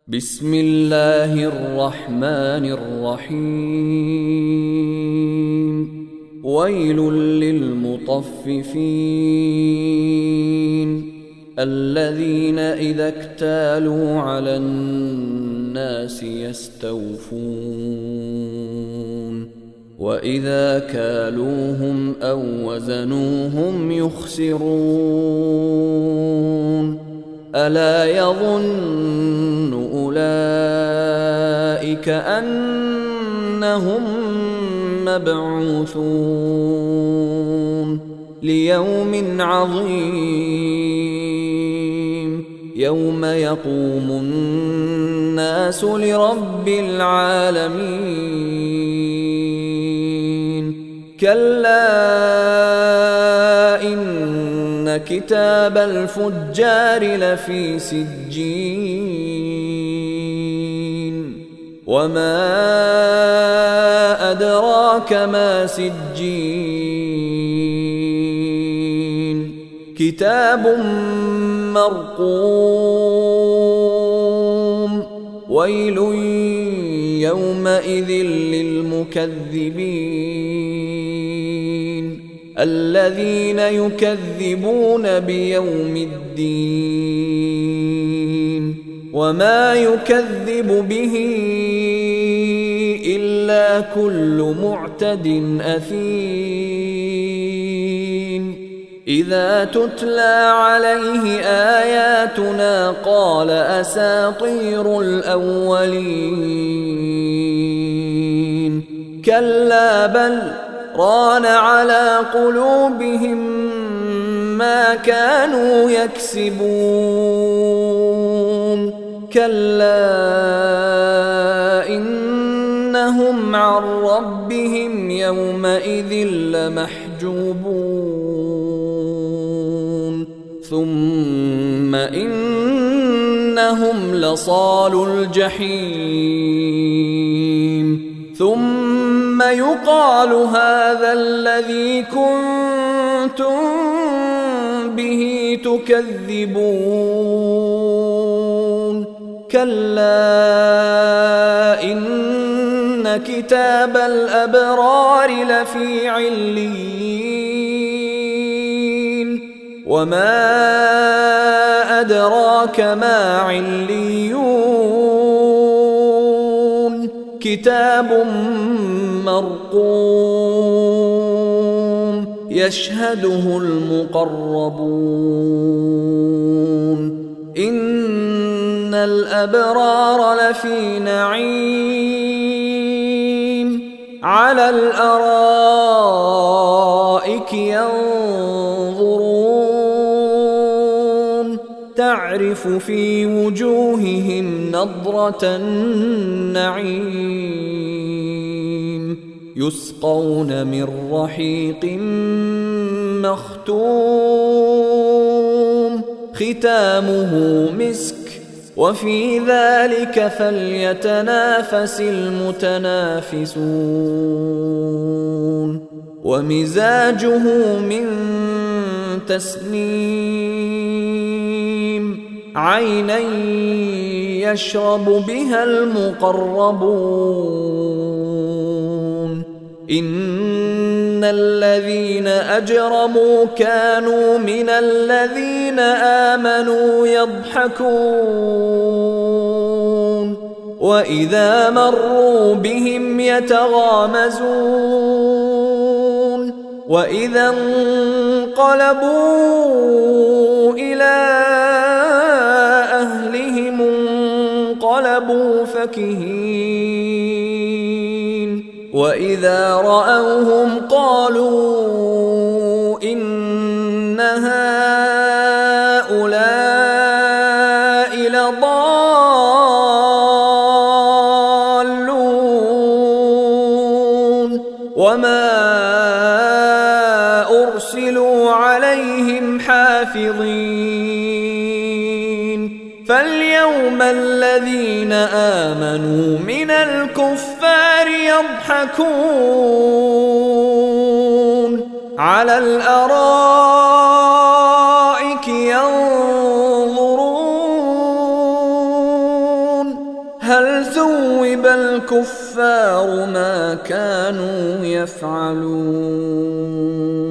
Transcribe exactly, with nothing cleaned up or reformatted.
بسم الله الرحمن الرحيم ويل للمطففين الذين إذا اكتالوا على الناس يستوفون وإذا كالوهم أو وزنوهم يخسرون ألا يظن أولئك أنهم مبعوثون ليوم عظيم يوم يقوم الناس لرب العالمين كلا إن كتاب الفجار لفي سجين وما أدراك ما سجين كتاب مرقوم ويل يومئذ للمكذبين الذين يكذبون بيوم الدين وما يكذب به إلا كل معتد أثيم إذا تتلى عليه آياتنا قال أساطير الأولين كلا بل ران على قلوبهم ما كانوا يكسبون كلا إنهم عن ربهم يومئذ لمحجوبون ثم إنهم لصالو الجحيم ثم يقال هذا الذي كنتم به تكذبون كلا إن كتاب الأبرار لفي عليين وما أدراك ما عليون كتاب مرقوم يشهده المقربون إن الأبرار لفي نعيم على الأرائك ينظرون تعرف في وجوههم نضرة النعيم يسقون من رحيق مختوم ختامه مسك وفي ذلك فليتنافس المتنافسون ومزاجه من تسنيم عينا يشرب بها المقربون إن الذين أجرموا كانوا من الذين آمنوا يضحكون وإذا مروا بهم يتغامزون وإذا انقلبوا إلى أهلهم انقلبوا فكهين وإذا رأوهم قالوا إن هؤلاء لضالون وما أرسلوا عليهم حافظين فاليوم الذين آمنوا من الكفار يضحكون على الأرائك ينظرون هل ثوب الكفار ما كانوا يفعلون